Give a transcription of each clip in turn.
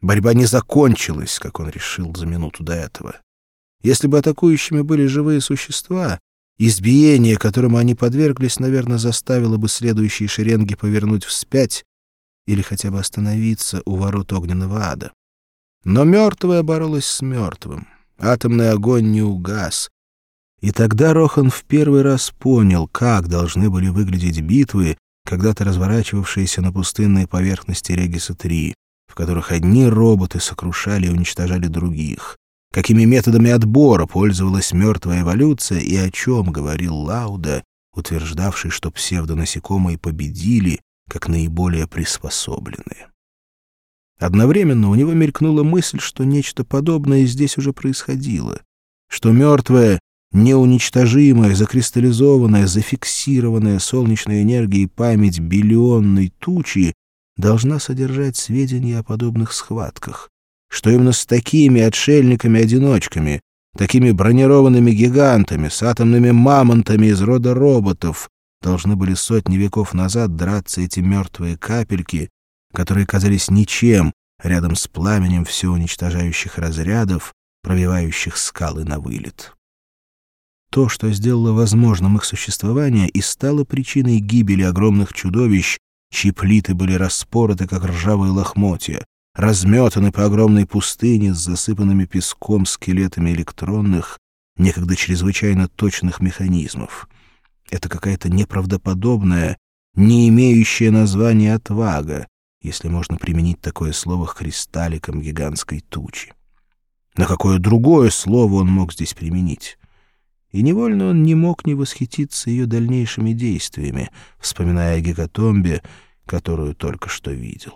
Борьба не закончилась, как он решил за минуту до этого. Если бы атакующими были живые существа, избиение, которому они подверглись, наверное, заставило бы следующие шеренги повернуть вспять или хотя бы остановиться у ворот огненного ада. Но мертвая боролась с мертвым. Атомный огонь не угас. И тогда Рохан в первый раз понял, как должны были выглядеть битвы, когда-то разворачивавшиеся на пустынной поверхности Региса-3, в которых одни роботы сокрушали и уничтожали других, какими методами отбора пользовалась мертвая эволюция и о чем говорил Лауда, утверждавший, что псевдонасекомые победили как наиболее приспособленные. Одновременно у него мелькнула мысль, что нечто подобное здесь уже происходило, что мертвая, неуничтожимая, закристаллизованная, зафиксированная солнечной энергией память биллионной тучи должна содержать сведения о подобных схватках, что именно с такими отшельниками-одиночками, такими бронированными гигантами, с атомными мамонтами из рода роботов должны были сотни веков назад драться эти мертвые капельки, которые казались ничем рядом с пламенем всеуничтожающих разрядов, пробивающих скалы на вылет. То, что сделало возможным их существование, и стало причиной гибели огромных чудовищ, чьи плиты были распороты, как ржавые лохмотья, разметаны по огромной пустыне с засыпанными песком скелетами электронных, некогда чрезвычайно точных механизмов. Это какая-то неправдоподобная, не имеющая названия отвага, если можно применить такое слово к кристалликам гигантской тучи. На какое другое слово он мог здесь применить? И невольно он не мог не восхититься ее дальнейшими действиями, вспоминая о гекатомбе, которую только что видел.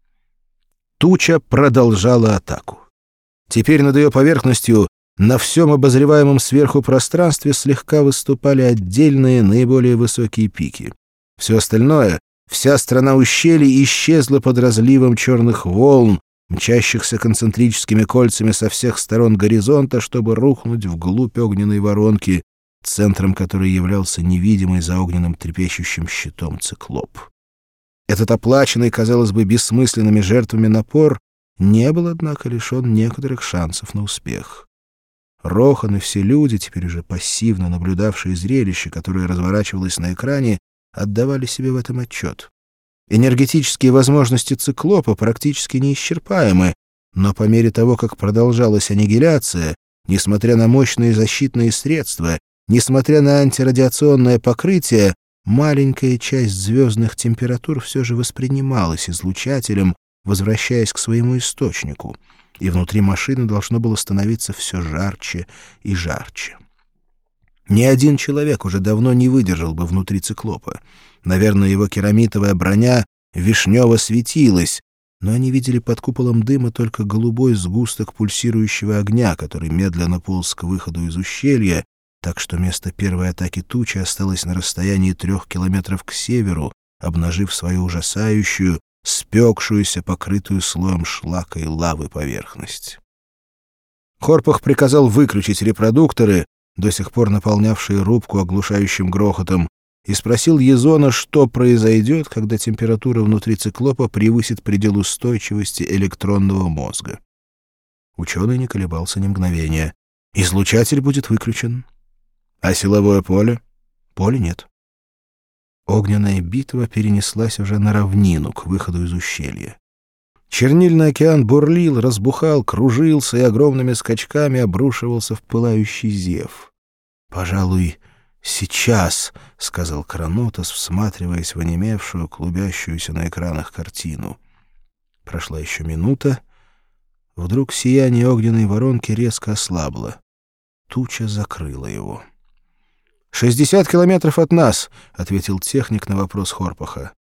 Туча продолжала атаку. Теперь над ее поверхностью на всем обозреваемом сверху пространстве слегка выступали отдельные, наиболее высокие пики. Все остальное, вся страна ущелий исчезла под разливом черных волн, мчащихся концентрическими кольцами со всех сторон горизонта, чтобы рухнуть вглубь огненной воронки, центром которой являлся невидимый за огненным трепещущим щитом циклоп. Этот оплаченный, казалось бы, бессмысленными жертвами напор не был, однако, лишен некоторых шансов на успех. Рохан и все люди, теперь уже пассивно наблюдавшие зрелище, которое разворачивалось на экране, отдавали себе в этом отчет. Энергетические возможности циклопа практически неисчерпаемы, но по мере того, как продолжалась аннигиляция, несмотря на мощные защитные средства, несмотря на антирадиационное покрытие, маленькая часть звездных температур все же воспринималась излучателем, возвращаясь к своему источнику, и внутри машины должно было становиться все жарче и жарче. Ни один человек уже давно не выдержал бы внутри циклопа. Наверное, его керамитовая броня вишнево светилась, но они видели под куполом дыма только голубой сгусток пульсирующего огня, который медленно полз к выходу из ущелья, так что место первой атаки тучи осталось на расстоянии 3 километров к северу, обнажив свою ужасающую, спекшуюся, покрытую слоем шлака и лавы поверхность. Хорпах приказал выключить репродукторы, до сих пор наполнявшие рубку оглушающим грохотом, и спросил Езона, что произойдет, когда температура внутри циклопа превысит предел устойчивости электронного мозга. Ученый не колебался ни мгновения. Излучатель будет выключен. А силовое поле? Поля нет. Огненная битва перенеслась уже на равнину, к выходу из ущелья. Чернильный океан бурлил, разбухал, кружился и огромными скачками обрушивался в пылающий зев. «Пожалуй, сейчас», — сказал Кранотос, всматриваясь в онемевшую, клубящуюся на экранах картину. Прошла еще минута. Вдруг сияние огненной воронки резко ослабло. Туча закрыла его. 60 километров от нас», — ответил техник на вопрос Хорпаха.